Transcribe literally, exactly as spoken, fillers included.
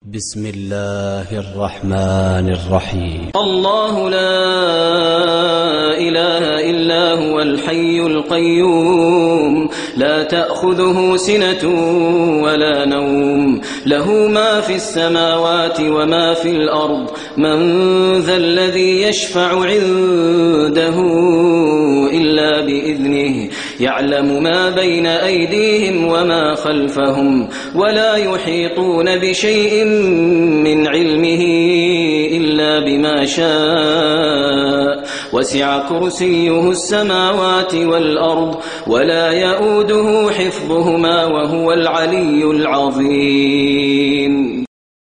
بسم الله الرحمن الرحيم. الله لا إله إلا هو الحي القيوم لا تأخذه سنة ولا نوم له ما في السماوات وما في الأرض من ذا الذي يشفع عنده إلا بإذنه يعلم ما بين أيديهم وما خلفهم ولا يحيطون بشيء من علمه إلا بما شاء وسع كرسيه السماوات والأرض ولا يؤوده حفظهما وهو العلي العظيم.